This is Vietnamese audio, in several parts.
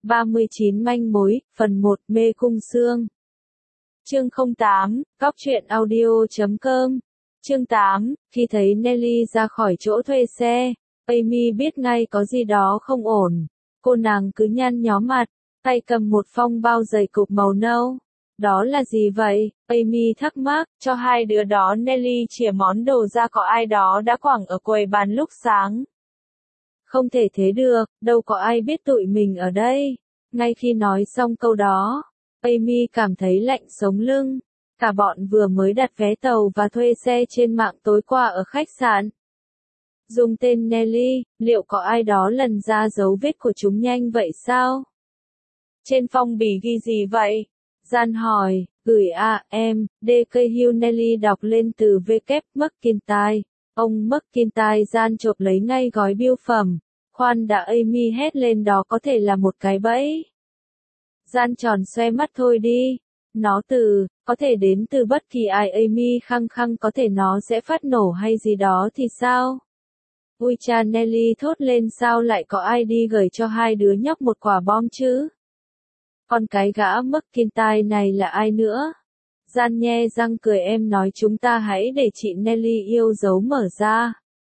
39 manh mối, phần 1, mê cung xương. Chương 08, Cóc truyện audio.com. Chương 8, khi thấy Nelly ra khỏi chỗ thuê xe, Amy biết ngay có gì đó không ổn. Cô nàng cứ nhăn nhó mặt, tay cầm một phong bao dày cục màu nâu. Đó là gì vậy? Amy thắc mắc, cho hai đứa đó. Nelly chìa món đồ ra, có ai đó đã quẳng ở quầy bàn lúc sáng. Không thể thế được, đâu có ai biết tụi mình ở đây. Ngay khi nói xong câu đó, Amy cảm thấy lạnh sống lưng. Cả bọn vừa mới đặt vé tàu và thuê xe trên mạng tối qua ở khách sạn. Dùng tên Nelly, liệu có ai đó lần ra dấu vết của chúng nhanh vậy sao? Trên phong bì ghi gì vậy? Gian hỏi, gửi em, D.K. Hugh. Nelly đọc lên từ W. McIntyre. Ông McIntyre. Gian chộp lấy ngay gói bưu phẩm. Khoan đã, Amy hét lên, đó có thể là một cái bẫy. Gian tròn xoe mắt, thôi đi. Nó có thể đến từ bất kỳ ai. Amy khăng khăng, có thể nó sẽ phát nổ hay gì đó thì sao? Ui cha, Nelly thốt lên, sao lại có ai đi gửi cho hai đứa nhóc một quả bom chứ? Còn cái gã McIntyre này là ai nữa? Gian nhe răng cười, em nói chúng ta hãy để chị Nelly yêu dấu mở ra.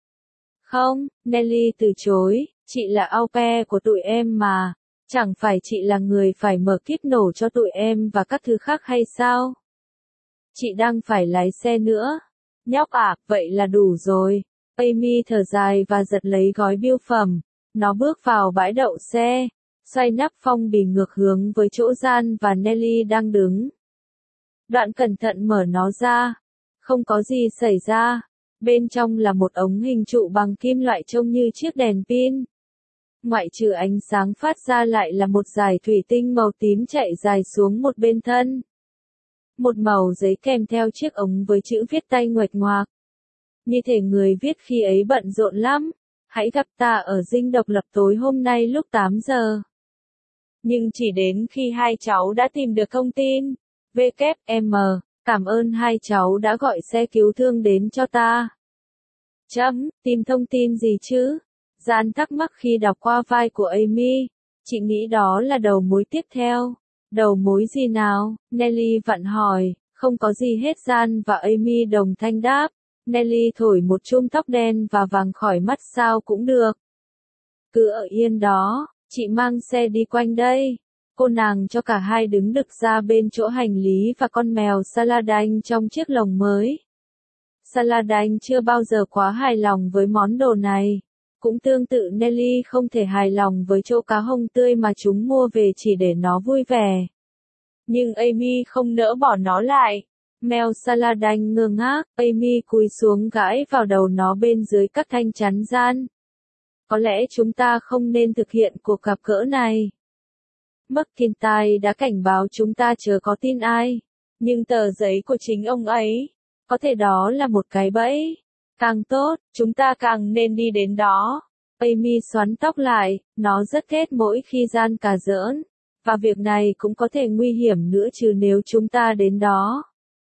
Không, Nelly từ chối, chị là au pair của tụi em mà. Chẳng phải chị là người phải mở kíp nổ cho tụi em và các thứ khác hay sao? Chị đang phải lái xe nữa. Nhóc ạ, vậy là đủ rồi. Amy thở dài và giật lấy gói bưu phẩm. Nó bước vào bãi đậu xe, xoay nắp phong bì ngược hướng với chỗ Gian và Nelly đang đứng. Đoạn cẩn thận mở nó ra. Không có gì xảy ra. Bên trong là một ống hình trụ bằng kim loại trông như chiếc đèn pin. Ngoại trừ ánh sáng phát ra lại là một dải thủy tinh màu tím chạy dài xuống một bên thân. Một mẩu giấy kèm theo chiếc ống với chữ viết tay nguệch ngoạc. Như thể người viết khi ấy bận rộn lắm. Hãy gặp ta ở Dinh Độc Lập tối hôm nay lúc 8 giờ. Nhưng chỉ đến khi hai cháu đã tìm được thông tin. WM, cảm ơn hai cháu đã gọi xe cứu thương đến cho ta. Tìm thông tin gì chứ? Gian thắc mắc khi đọc qua vai của Amy. Chị nghĩ đó là đầu mối tiếp theo. Đầu mối gì nào? Nelly vặn hỏi. Không có gì hết. Gian và Amy đồng thanh đáp. Nelly thổi một chum tóc đen và vàng khỏi mắt, sao cũng được. Cứ ở yên đó, chị mang xe đi quanh đây. Cô nàng cho cả hai đứng đực ra bên chỗ hành lý và con mèo Saladin trong chiếc lồng mới. Saladin chưa bao giờ quá hài lòng với món đồ này. Cũng tương tự, Nelly không thể hài lòng với chỗ cá hông tươi mà chúng mua về chỉ để nó vui vẻ. Nhưng Amy không nỡ bỏ nó lại. Mèo Saladin ngơ ngác, Amy cúi xuống gãi vào đầu nó bên dưới các thanh chắn Gian. Có lẽ chúng ta không nên thực hiện cuộc gặp gỡ này. McIntyre đã cảnh báo chúng ta chớ có tin ai. Nhưng tờ giấy của chính ông ấy, có thể đó là một cái bẫy. Càng tốt, chúng ta càng nên đi đến đó. Amy xoắn tóc lại, nó rất ghét mỗi khi Gian cà giỡn. Và việc này cũng có thể nguy hiểm nữa chứ nếu chúng ta đến đó.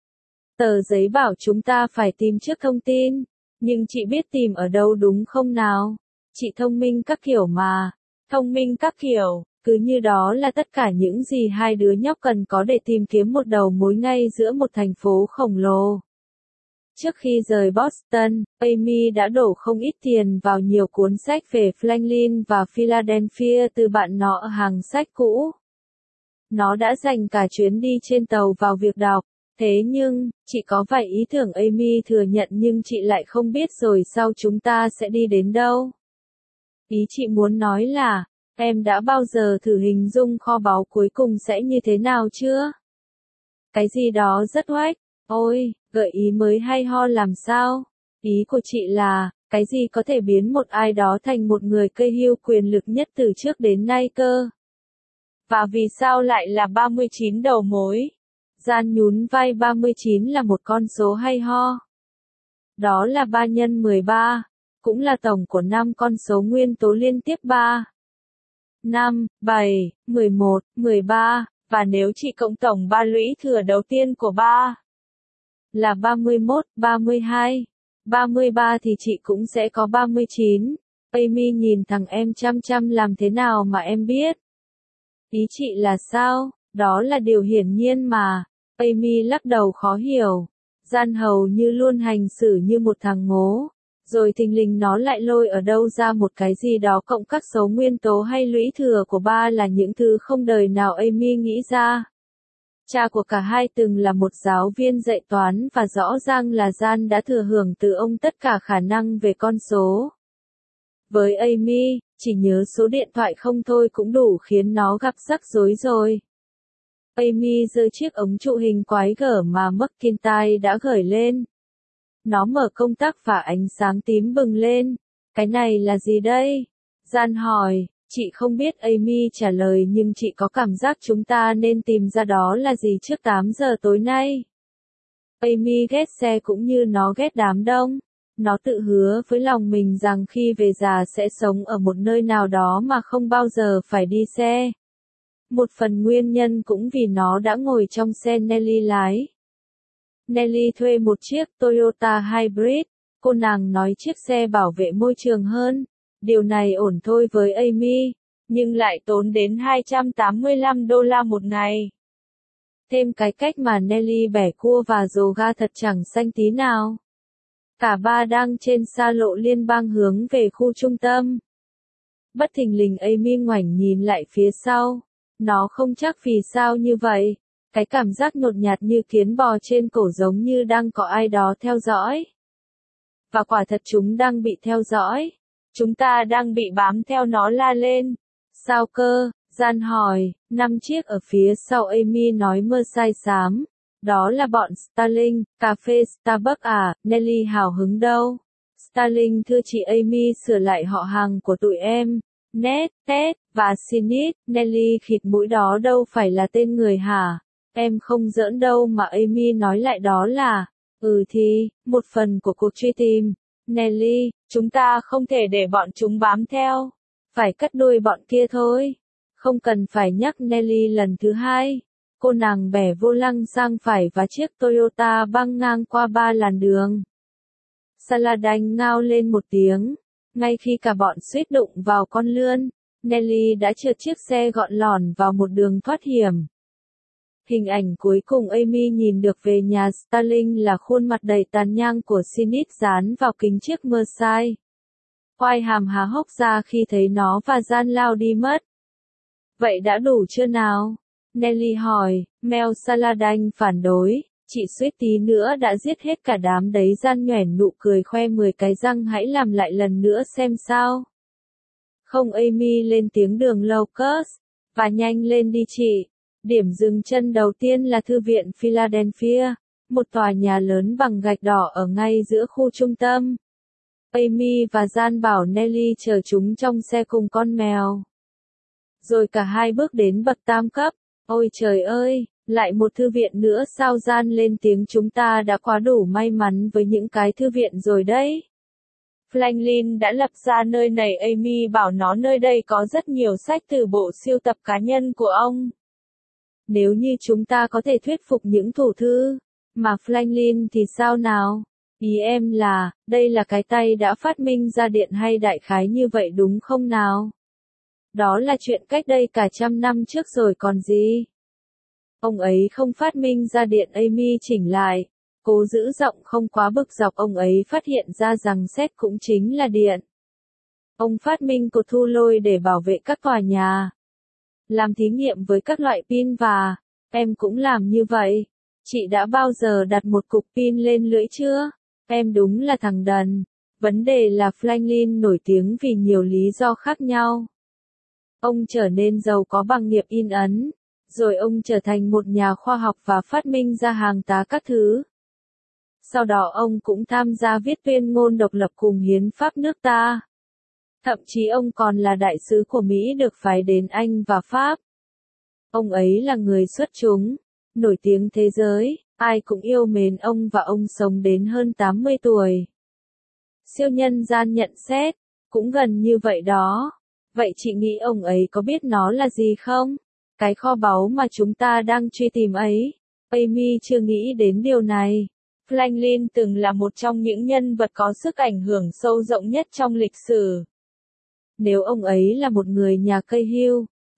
Tờ giấy bảo chúng ta phải tìm trước thông tin. Nhưng chị biết tìm ở đâu đúng không nào? Chị thông minh các kiểu mà. Thông minh các kiểu, cứ như đó là tất cả những gì hai đứa nhóc cần có để tìm kiếm một đầu mối ngay giữa một thành phố khổng lồ. Trước khi rời Boston, Amy đã đổ không ít tiền vào nhiều cuốn sách về Franklin và Philadelphia từ bạn nó ở hàng sách cũ. Nó đã dành cả chuyến đi trên tàu vào việc đọc. Thế nhưng, chị có vài ý tưởng, Amy thừa nhận, nhưng chị lại không biết rồi sau chúng ta sẽ đi đến đâu. Ý chị muốn nói là, em đã bao giờ thử hình dung kho báu cuối cùng sẽ như thế nào chưa? Cái gì đó rất oách. Ôi, gợi ý mới hay ho làm sao? Ý của chị là, cái gì có thể biến một ai đó thành một người cây hưu quyền lực nhất từ trước đến nay cơ? Và vì sao lại là 39 đầu mối? Gian nhún vai, 39 là một con số hay ho. Đó là 3 nhân 13, cũng là tổng của 5 con số nguyên tố liên tiếp 3. 5, 7, 11, 13, và nếu chị cộng tổng 3 lũy thừa đầu tiên của 3 là 31, 32, 33 thì chị cũng sẽ có 39. Amy nhìn thằng em chăm chăm, làm thế nào mà em biết? Ý chị là sao? Đó là điều hiển nhiên mà. Amy lắc đầu khó hiểu. Gian hầu như luôn hành xử như một thằng ngố. Rồi thình lình nó lại lôi ở đâu ra một cái gì đó cộng các số nguyên tố hay lũy thừa của ba là những thứ không đời nào Amy nghĩ ra. Cha của cả hai từng là một giáo viên dạy toán và rõ ràng là Gian đã thừa hưởng từ ông tất cả khả năng về con số. Với Amy, chỉ nhớ số điện thoại không thôi cũng đủ khiến nó gặp rắc rối rồi. Amy giơ chiếc ống trụ hình quái gở mà McIntyre đã gửi lên. Nó mở công tắc và ánh sáng tím bừng lên. Cái này là gì đây? Gian hỏi. Chị không biết, Amy trả lời, nhưng chị có cảm giác chúng ta nên tìm ra đó là gì trước 8 giờ tối nay. Amy ghét xe cũng như nó ghét đám đông. Nó tự hứa với lòng mình rằng khi về già sẽ sống ở một nơi nào đó mà không bao giờ phải đi xe. Một phần nguyên nhân cũng vì nó đã ngồi trong xe Nelly lái. Nelly thuê một chiếc Toyota Hybrid. Cô nàng nói chiếc xe bảo vệ môi trường hơn. Điều này ổn thôi với Amy, nhưng lại tốn đến $285 một ngày. Thêm cái cách mà Nelly bẻ cua và rồ ga thật chẳng xanh tí nào. Cả ba đang trên xa lộ liên bang hướng về khu trung tâm. Bất thình lình Amy ngoảnh nhìn lại phía sau. Nó không chắc vì sao như vậy. Cái cảm giác nhột nhạt như kiến bò trên cổ giống như đang có ai đó theo dõi. Và quả thật chúng đang bị theo dõi. Chúng ta đang bị bám theo, nó la lên. Sao cơ? Gian hỏi. 5 chiếc ở phía sau, Amy nói mơ sai xám. Đó là bọn Starling, cà phê Starbucks à? Nelly hào hứng đâu. Starling thưa chị, Amy sửa lại họ hàng của tụi em. Ned, Ted, và Sinit. Nelly khịt mũi, đó đâu phải là tên người hả? Em không giỡn đâu mà. Amy nói lại, đó là, thì, một phần của cuộc truy tìm. Nelly, chúng ta không thể để bọn chúng bám theo. Phải cắt đuôi bọn kia thôi. Không cần phải nhắc Nelly lần thứ hai. Cô nàng bẻ vô lăng sang phải và chiếc Toyota băng ngang qua 3 làn đường. Saladin ngao lên một tiếng. Ngay khi cả bọn suýt đụng vào con lươn, Nelly đã trượt chiếc xe gọn lỏn vào một đường thoát hiểm. Hình ảnh cuối cùng Amy nhìn được về nhà Starling là khuôn mặt đầy tàn nhang của Sinit dán vào kính chiếc Mercedes. Quai hàm há hốc ra khi thấy nó và Gian lao đi mất. Vậy đã đủ chưa nào? Nelly hỏi. Mel Saladin phản đối. Chị suýt tí nữa đã giết hết cả đám đấy. Gian nhoẻn nụ cười khoe 10 cái răng. Hãy làm lại lần nữa xem sao. Không, Amy lên tiếng, đường Locust. Và nhanh lên đi chị. Điểm dừng chân đầu tiên là Thư viện Philadelphia, một tòa nhà lớn bằng gạch đỏ ở ngay giữa khu trung tâm. Amy và Gian bảo Nelly chờ chúng trong xe cùng con mèo. Rồi cả hai bước đến bậc tam cấp. Ôi trời ơi, lại một thư viện nữa sao? Gian lên tiếng, chúng ta đã quá đủ may mắn với những cái thư viện rồi đấy. Franklin đã lập ra nơi này. Amy bảo nó nơi đây có rất nhiều sách từ bộ sưu tập cá nhân của ông. Nếu như chúng ta có thể thuyết phục những thủ thư mà Franklin thì sao nào? Ý em là, đây là cái tay đã phát minh ra điện hay đại khái như vậy đúng không nào? Đó là chuyện cách đây cả 100 năm trước rồi còn gì. Ông ấy không phát minh ra điện. Amy chỉnh lại. Cố giữ giọng không quá bực dọc. Ông ấy phát hiện ra rằng sét cũng chính là điện. Ông phát minh cột thu lôi để bảo vệ các tòa nhà. Làm thí nghiệm với các loại pin và, em cũng làm như vậy. Chị đã bao giờ đặt một cục pin lên lưỡi chưa? Em đúng là thằng đần. Vấn đề là Franklin nổi tiếng vì nhiều lý do khác nhau. Ông trở nên giàu có bằng nghiệp in ấn. Rồi ông trở thành một nhà khoa học và phát minh ra hàng tá các thứ. Sau đó ông cũng tham gia viết tuyên ngôn độc lập cùng hiến pháp nước ta. Thậm chí ông còn là đại sứ của Mỹ được phái đến Anh và Pháp. Ông ấy là người xuất chúng, nổi tiếng thế giới, ai cũng yêu mến ông và ông sống đến hơn 80 tuổi. Siêu nhân Gian nhận xét, cũng gần như vậy đó. Vậy chị nghĩ ông ấy có biết nó là gì không? Cái kho báu mà chúng ta đang truy tìm ấy. Amy chưa nghĩ đến điều này. Franklin từng là một trong những nhân vật có sức ảnh hưởng sâu rộng nhất trong lịch sử. Nếu ông ấy là một người nhà cây hưu,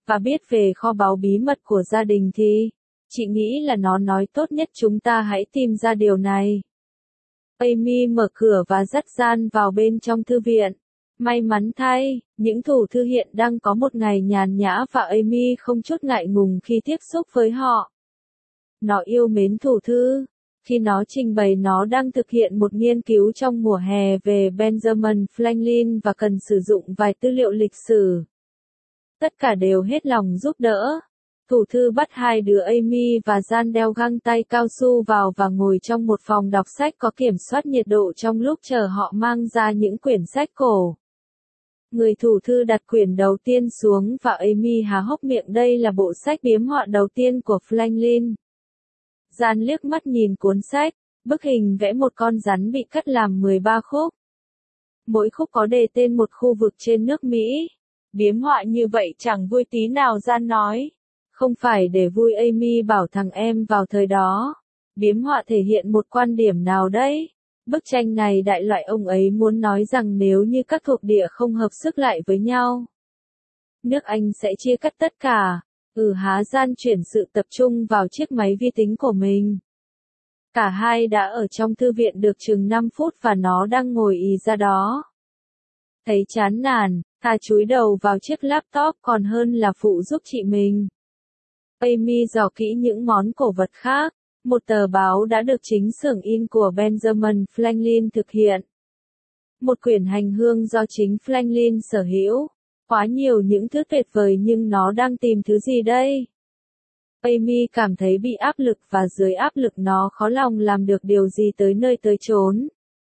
và biết về kho báu bí mật của gia đình thì, chị nghĩ là nó nói tốt nhất chúng ta hãy tìm ra điều này. Amy mở cửa và dắt Jan vào bên trong thư viện. May mắn thay, những thủ thư hiện đang có một ngày nhàn nhã và Amy không chút ngại ngùng khi tiếp xúc với họ. Nó yêu mến thủ thư. Khi nó trình bày nó đang thực hiện một nghiên cứu trong mùa hè về Benjamin Franklin và cần sử dụng vài tư liệu lịch sử. Tất cả đều hết lòng giúp đỡ. Thủ thư bắt hai đứa Amy và Jan đeo găng tay cao su vào và ngồi trong một phòng đọc sách có kiểm soát nhiệt độ trong lúc chờ họ mang ra những quyển sách cổ. Người thủ thư đặt quyển đầu tiên xuống và Amy há hốc miệng, đây là bộ sách biếm họa đầu tiên của Franklin. Jan liếc mắt nhìn cuốn sách, bức hình vẽ một con rắn bị cắt làm 13 khúc. Mỗi khúc có đề tên một khu vực trên nước Mỹ. Biếm họa như vậy chẳng vui tí nào, Jan nói. Không phải để vui, Amy bảo thằng em vào thời đó. Biếm họa thể hiện một quan điểm nào đấy. Bức tranh này đại loại ông ấy muốn nói rằng nếu như các thuộc địa không hợp sức lại với nhau, nước Anh sẽ chia cắt tất cả. Jan chuyển sự tập trung vào chiếc máy vi tính của mình. Cả hai đã ở trong thư viện được chừng 5 phút và nó đang ngồi ì ra đó. Thấy chán nản, thà chúi đầu vào chiếc laptop còn hơn là phụ giúp chị mình. Amy dò kỹ những món cổ vật khác. Một tờ báo đã được chính xưởng in của Benjamin Franklin thực hiện. Một quyển hành hương do chính Franklin sở hữu. Quá nhiều những thứ tuyệt vời, nhưng nó đang tìm thứ gì đây? Amy cảm thấy bị áp lực và dưới áp lực nó khó lòng làm được điều gì tới nơi tới chốn.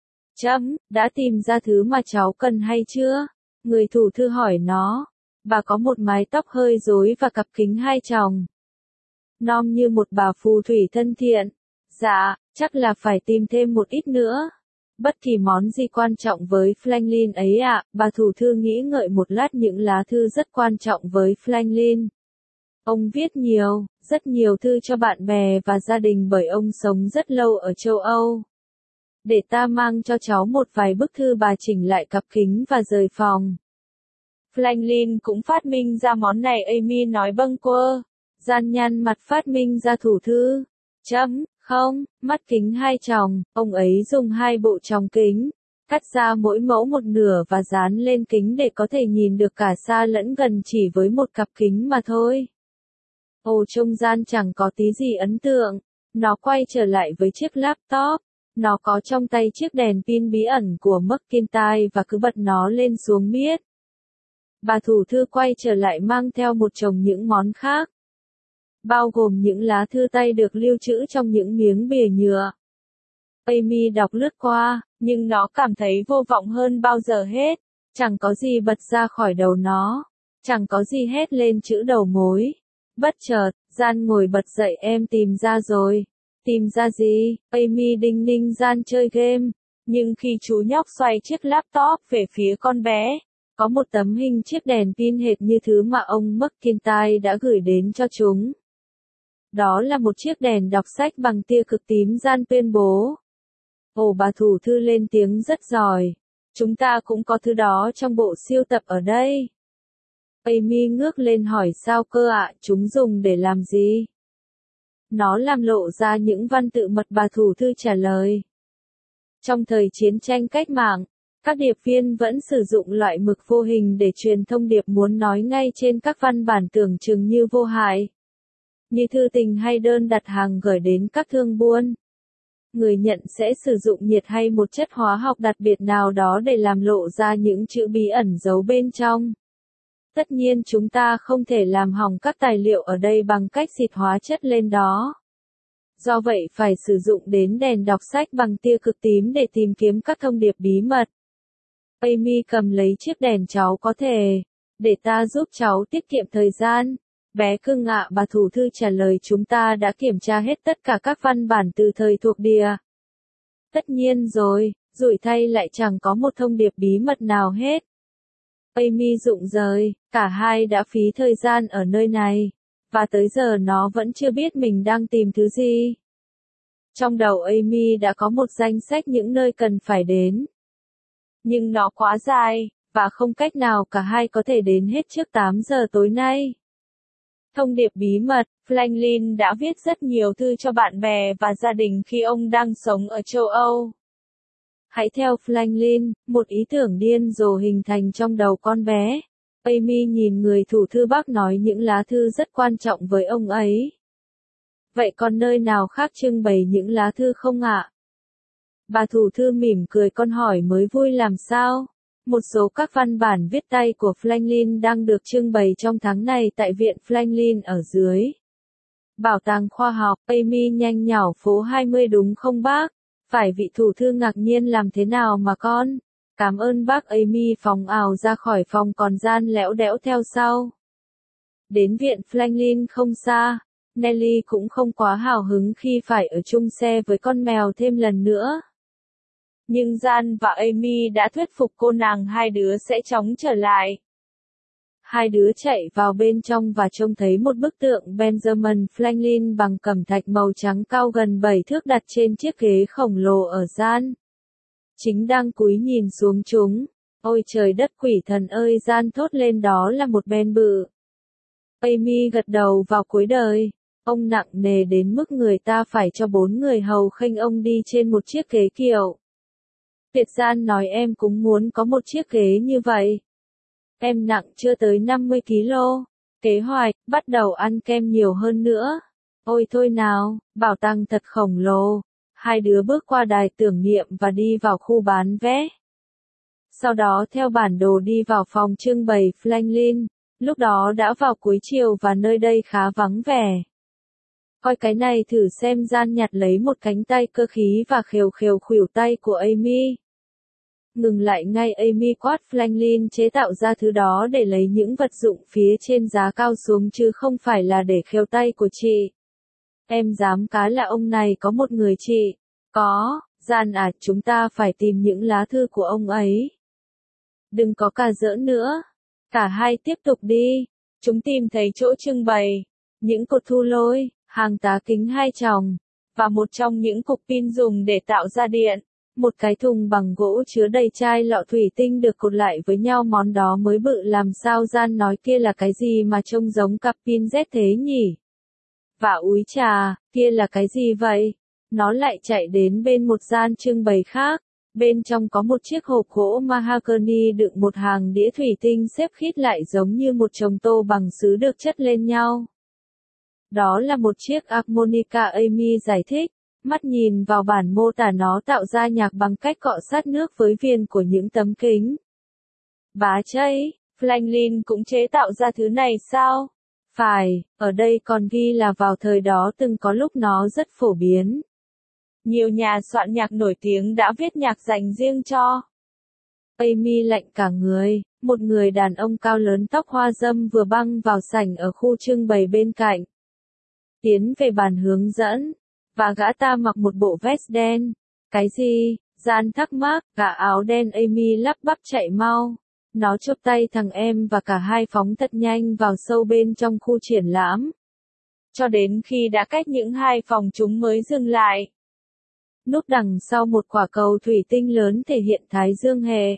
Đã tìm ra thứ mà cháu cần hay chưa? Người thủ thư hỏi nó. Bà có một mái tóc hơi rối và cặp kính hai tròng. Nom như một bà phù thủy thân thiện. Dạ, chắc là phải tìm thêm một ít nữa. Bất kỳ món gì quan trọng với Franklin ấy ạ, bà thủ thư nghĩ ngợi một lát. Những lá thư rất quan trọng với Franklin. Ông viết nhiều, rất nhiều thư cho bạn bè và gia đình bởi ông sống rất lâu ở châu Âu. Để ta mang cho cháu một vài bức thư. Bà chỉnh lại cặp kính và rời phòng. Franklin cũng phát minh ra món này, Amy nói bâng quơ. Jan nhăn mặt, phát minh ra thủ thư. Không, mắt kính hai tròng, ông ấy dùng hai bộ tròng kính, cắt ra mỗi mẫu một nửa và dán lên kính để có thể nhìn được cả xa lẫn gần chỉ với một cặp kính mà thôi. Trông Jan chẳng có tí gì ấn tượng. Nó quay trở lại với chiếc laptop. Nó có trong tay chiếc đèn pin bí ẩn của McIntyre và cứ bật nó lên xuống miết. Bà thủ thư quay trở lại mang theo một chồng những món khác, bao gồm những lá thư tay được lưu trữ trong những miếng bìa nhựa. Amy đọc lướt qua, nhưng nó cảm thấy vô vọng hơn bao giờ hết. Chẳng có gì bật ra khỏi đầu nó. Chẳng có gì hét lên chữ đầu mối. Bất chợt, Jan ngồi bật dậy, em tìm ra rồi. Tìm ra gì? Amy đinh ninh Jan chơi game. Nhưng khi chú nhóc xoay chiếc laptop về phía con bé, có một tấm hình chiếc đèn pin hệt như thứ mà ông McIntyre đã gửi đến cho chúng. Đó là một chiếc đèn đọc sách bằng tia cực tím, Jan tuyên bố. Bà thủ thư lên tiếng rất giỏi. Chúng ta cũng có thứ đó trong bộ sưu tập ở đây. Amy ngước lên hỏi, sao cơ ạ, chúng dùng để làm gì? Nó làm lộ ra những văn tự mật, bà thủ thư trả lời. Trong thời chiến tranh cách mạng, các điệp viên vẫn sử dụng loại mực vô hình để truyền thông điệp muốn nói ngay trên các văn bản tưởng chừng như vô hại, như thư tình hay đơn đặt hàng gửi đến các thương buôn. Người nhận sẽ sử dụng nhiệt hay một chất hóa học đặc biệt nào đó để làm lộ ra những chữ bí ẩn giấu bên trong. Tất nhiên chúng ta không thể làm hỏng các tài liệu ở đây bằng cách xịt hóa chất lên đó. Do vậy phải sử dụng đến đèn đọc sách bằng tia cực tím để tìm kiếm các thông điệp bí mật. Amy cầm lấy chiếc đèn, cháu có thể, để ta giúp cháu tiết kiệm thời gian. Bé cưng ạ, bà thủ thư trả lời, chúng ta đã kiểm tra hết tất cả các văn bản từ thời thuộc địa. Tất nhiên rồi, rủi thay lại chẳng có một thông điệp bí mật nào hết. Amy rụng rời, cả hai đã phí thời gian ở nơi này, và tới giờ nó vẫn chưa biết mình đang tìm thứ gì. Trong đầu Amy đã có một danh sách những nơi cần phải đến. Nhưng nó quá dài, và không cách nào cả hai có thể đến hết trước 8 giờ tối nay. Thông điệp bí mật, Franklin đã viết rất nhiều thư cho bạn bè và gia đình khi ông đang sống ở châu Âu. Hãy theo Franklin, một ý tưởng điên rồ hình thành trong đầu con bé. Amy nhìn người thủ thư bác nói những lá thư rất quan trọng với ông ấy. Vậy còn nơi nào khác trưng bày những lá thư không ạ? Bà thủ thư mỉm cười con hỏi mới vui làm sao? Một số các văn bản viết tay của Franklin đang được trưng bày trong tháng này tại Viện Franklin ở dưới. Bảo tàng khoa học, Amy nhanh nhảu phố 20 đúng không bác? Phải vị thủ thư ngạc nhiên làm thế nào mà con? Cảm ơn bác. Amy phóng ào ra khỏi phòng còn Gian lẽo đẽo theo sau. Đến Viện Franklin không xa, Nelly cũng không quá hào hứng khi phải ở chung xe với con mèo thêm lần nữa. Nhưng Gian và Amy đã thuyết phục cô nàng hai đứa sẽ chóng trở lại. Hai đứa chạy vào bên trong và trông thấy một bức tượng Benjamin Franklin bằng cẩm thạch màu trắng cao gần 7 thước đặt trên chiếc ghế khổng lồ ở gian. Chính đang cúi nhìn xuống chúng. Ôi trời đất quỷ thần ơi, Gian thốt lên, đó là một Ben bự. Amy gật đầu vào cuối đời. Ông nặng nề đến mức người ta phải cho 4 người hầu khênh ông đi trên một chiếc ghế kiểu. Tuyệt. Gian nói em cũng muốn có một chiếc ghế như vậy. Em nặng chưa tới 50 kg. Kế hoạch, bắt đầu ăn kem nhiều hơn nữa. Ôi thôi nào, bảo tàng thật khổng lồ. Hai đứa bước qua đài tưởng niệm và đi vào khu bán vé. Sau đó theo bản đồ đi vào phòng trưng bày Franklin. Lúc đó đã vào cuối chiều và nơi đây khá vắng vẻ. Coi cái này thử xem. Gian nhặt lấy một cánh tay cơ khí và khều khều khuỷu tay của Amy. Ngừng lại ngay. Amy quát, Franklin chế tạo ra thứ đó để lấy những vật dụng phía trên giá cao xuống chứ không phải là để khều tay của chị. Em dám cá là ông này có một người chị. Có, Gian à, chúng ta phải tìm những lá thư của ông ấy. Đừng có cà giỡn nữa. Cả hai tiếp tục đi. Chúng tìm thấy chỗ trưng bày. Những cột thu lôi, hàng tá kính 2 chồng. Và một trong những cục pin dùng để tạo ra điện. Một cái thùng bằng gỗ chứa đầy chai lọ thủy tinh được cột lại với nhau, món đó mới bự làm sao. Gian nói kia là cái gì mà trông giống cặp pin Z thế nhỉ? Và úi chà, kia là cái gì vậy? Nó lại chạy đến bên một gian trưng bày khác. Bên trong có một chiếc hộp gỗ mahogany đựng một hàng đĩa thủy tinh xếp khít lại giống như một chồng tô bằng sứ được chất lên nhau. Đó là một chiếc harmonica. Amy giải thích. Mắt nhìn vào bản mô tả, nó tạo ra nhạc bằng cách cọ sát nước với viền của những tấm kính. Bá chây, Franklin cũng chế tạo ra thứ này sao? Phải, ở đây còn ghi là vào thời đó từng có lúc nó rất phổ biến. Nhiều nhà soạn nhạc nổi tiếng đã viết nhạc dành riêng cho. Amy lạnh cả người, một người đàn ông cao lớn tóc hoa râm vừa băng vào sảnh ở khu trưng bày bên cạnh. Tiến về bàn hướng dẫn. Và gã ta mặc một bộ vest đen. Cái gì? Gian thắc mắc. Gã áo đen. Amy lắp bắp chạy mau. Nó chộp tay thằng em và cả hai phóng thật nhanh vào sâu bên trong khu triển lãm. Cho đến khi đã cách những 2 phòng chúng mới dừng lại. Núp đằng sau một quả cầu thủy tinh lớn thể hiện thái dương hệ.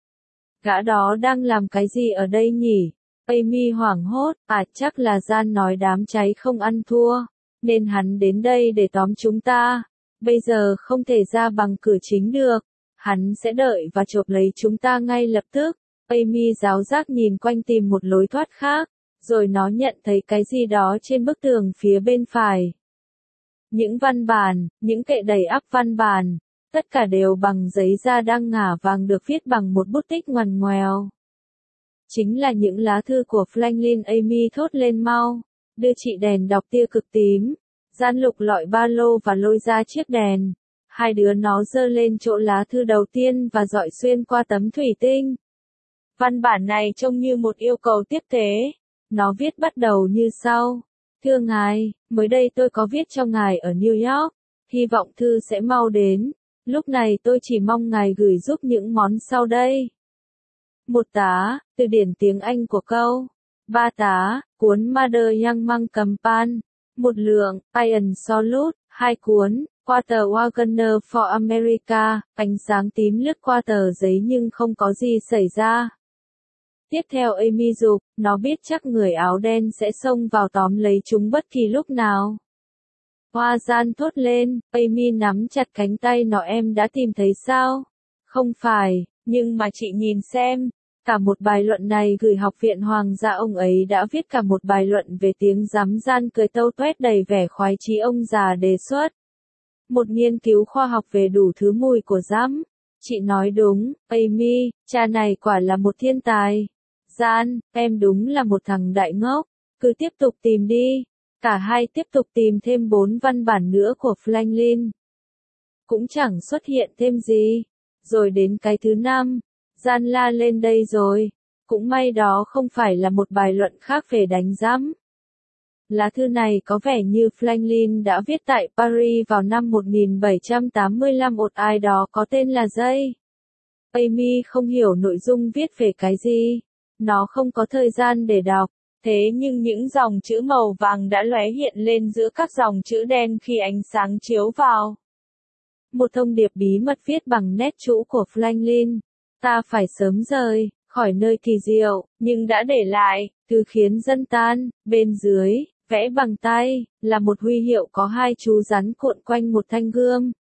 Gã đó đang làm cái gì ở đây nhỉ? Amy hoảng hốt. À, chắc là Gian nói đám cháy không ăn thua. Nên hắn đến đây để tóm chúng ta. Bây giờ không thể ra bằng cửa chính được. Hắn sẽ đợi và chộp lấy chúng ta ngay lập tức. Amy giáo giác nhìn quanh tìm một lối thoát khác. Rồi nó nhận thấy cái gì đó trên bức tường phía bên phải. Những văn bản, những kệ đầy ắp văn bản. Tất cả đều bằng giấy da đang ngả vàng được viết bằng một bút tích ngoằn ngoèo. Chính là những lá thư của Franklin. Amy thốt lên, mau. Đưa chị đèn đọc tia cực tím. Gian lục lọi ba lô và lôi ra chiếc đèn. Hai đứa nó giơ lên chỗ lá thư đầu tiên và dọi xuyên qua tấm thủy tinh. Văn bản này trông như một yêu cầu tiếp tế. Nó viết bắt đầu như sau. Thưa ngài, mới đây tôi có viết cho ngài ở New York. Hy vọng thư sẽ mau đến. Lúc này tôi chỉ mong ngài gửi giúp những món sau đây. 1 tá, từ điển tiếng Anh của câu. 3 tá, cuốn Mother Young Monk Campan. 1 lượng, Iron Solute. 2 cuốn, Water Wagoner for America. Ánh sáng tím lướt qua tờ giấy nhưng không có gì xảy ra. Tiếp theo Amy giục, nó biết chắc người áo đen sẽ xông vào tóm lấy chúng bất kỳ lúc nào. Hoa Gian thốt lên, Amy nắm chặt cánh tay nó, em đã tìm thấy sao? Không phải, nhưng mà chị nhìn xem. Cả một bài luận này gửi Học viện Hoàng gia, ông ấy đã viết cả một bài luận về tiếng rắm Gian cười tâu tuét đầy vẻ khoái chí. Ông già đề xuất một nghiên cứu khoa học về đủ thứ mùi của rắm. Chị nói đúng, Amy, cha này quả là một thiên tài. Gian, em đúng là một thằng đại ngốc, cứ tiếp tục tìm đi. Cả hai tiếp tục tìm thêm 4 văn bản nữa của Franklin. Cũng chẳng xuất hiện thêm gì. Rồi đến cái thứ 5, Gian la lên đây rồi. Cũng may đó không phải là một bài luận khác về đánh rắm. Lá thư này có vẻ như Franklin đã viết tại Paris vào năm 1785, một ai đó có tên là Jay. Amy không hiểu nội dung viết về cái gì. Nó không có thời gian để đọc. Thế nhưng những dòng chữ màu vàng đã lóe hiện lên giữa các dòng chữ đen khi ánh sáng chiếu vào. Một thông điệp bí mật viết bằng nét chữ của Franklin. Ta phải sớm rời khỏi nơi kỳ diệu, nhưng đã để lại thứ khiến dân tan. Bên dưới, vẽ bằng tay, là một huy hiệu có 2 chú rắn cuộn quanh một thanh gươm.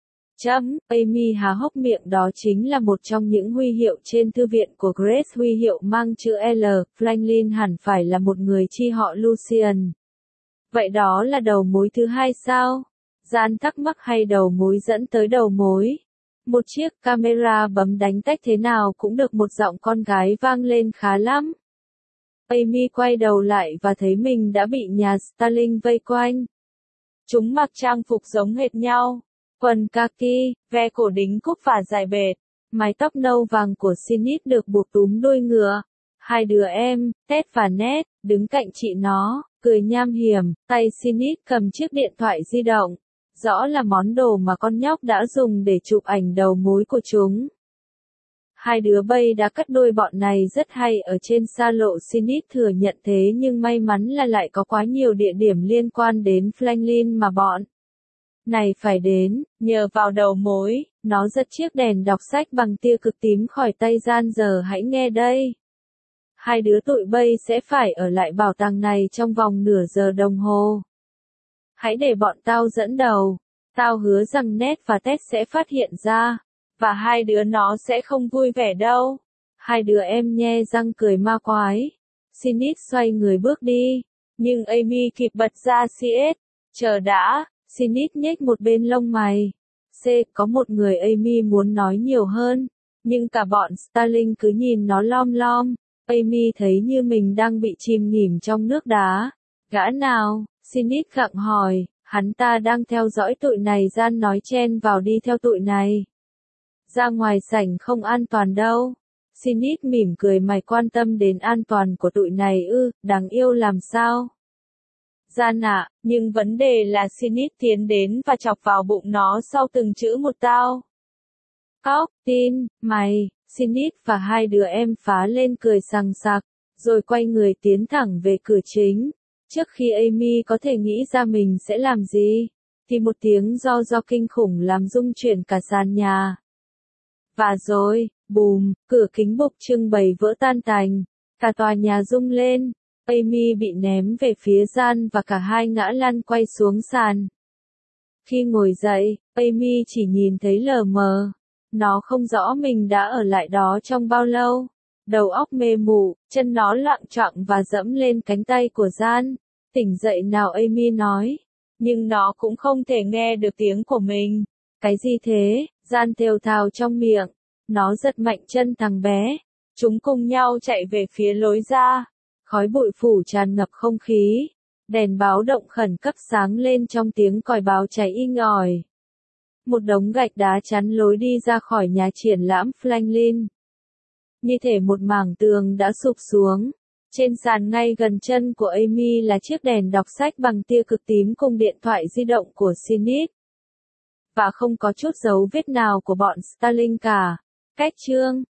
Amy há hốc miệng, đó chính là một trong những huy hiệu trên thư viện của Grace, huy hiệu mang chữ L. Franklin hẳn phải là một người chi họ Lucian. Vậy đó là đầu mối thứ 2 sao? Gian thắc mắc, hay đầu mối dẫn tới đầu mối? Một chiếc camera bấm đánh tách thế nào cũng được, một giọng con gái vang lên khá lắm. Amy quay đầu lại và thấy mình đã bị nhà Starling vây quanh. Chúng mặc trang phục giống hệt nhau. Quần kaki, ve cổ đính cúc và dài bệt. Mái tóc nâu vàng của Sinnit được buộc túm đuôi ngựa. 2 đứa em, Ted và Ned, đứng cạnh chị nó, cười nham hiểm. Tay Sinnit cầm chiếc điện thoại di động. Rõ là món đồ mà con nhóc đã dùng để chụp ảnh đầu mối của chúng. 2 đứa bay đã cắt đôi, bọn này rất hay ở trên xa lộ, Sinnit thừa nhận. Thế nhưng may mắn là lại có quá nhiều địa điểm liên quan đến Franklin mà bọn này phải đến. Nhờ vào đầu mối, nó giật chiếc đèn đọc sách bằng tia cực tím khỏi tay Gian. Giờ hãy nghe đây. 2 đứa tụi bay sẽ phải ở lại bảo tàng này trong vòng nửa giờ đồng hồ. Hãy để bọn tao dẫn đầu. Tao hứa rằng Ned và Ted sẽ phát hiện ra. Và 2 đứa nó sẽ không vui vẻ đâu. 2 đứa em nhe răng cười ma quái. Sinnit xoay người bước đi. Nhưng Amy kịp bật ra CS. Chờ đã. Sinnit nhếch một bên lông mày. Có một người Amy muốn nói nhiều hơn. Nhưng cả bọn Starling cứ nhìn nó lom lom. Amy thấy như mình đang bị chìm nghỉm trong nước đá. Gã nào? Sinnit gặng hỏi. Hắn ta đang theo dõi tụi này. Gian nói chen vào, đi theo tụi này. Ra ngoài sảnh không an toàn đâu. Sinnit mỉm cười, mày quan tâm đến an toàn của tụi này ư? Đáng yêu làm sao? Gian ạ, nhưng vấn đề là Sinnit tiến đến và chọc vào bụng nó sau từng chữ một. Tao Cóc, tin, mày. Sinnit và 2 đứa em phá lên cười sằng sặc, rồi quay người tiến thẳng về cửa chính. Trước khi Amy có thể nghĩ ra mình sẽ làm gì, thì một tiếng do kinh khủng làm rung chuyển cả sàn nhà. Và rồi, bùm, cửa kính bục trưng bày vỡ tan tành. Cả tòa nhà rung lên. Amy bị ném về phía Gian và cả hai ngã lăn quay xuống sàn. Khi ngồi dậy, Amy chỉ nhìn thấy lờ mờ. Nó không rõ mình đã ở lại đó trong bao lâu. Đầu óc mê mụ, chân nó loạng choạng và dẫm lên cánh tay của Gian. Tỉnh dậy nào, Amy nói. Nhưng nó cũng không thể nghe được tiếng của mình. Cái gì thế? Gian thều thào trong miệng. Nó giật mạnh chân thằng bé. Chúng cùng nhau chạy về phía lối ra. Khói bụi phủ tràn ngập không khí. Đèn báo động khẩn cấp sáng lên trong tiếng còi báo cháy inh ỏi. Một đống gạch đá chắn lối đi ra khỏi nhà triển lãm Franklin. Như thể một mảng tường đã sụp xuống. Trên sàn ngay gần chân của Amy là chiếc đèn đọc sách bằng tia cực tím cùng điện thoại di động của Sinnit. Và không có chút dấu vết nào của bọn Starling cả. Cách chương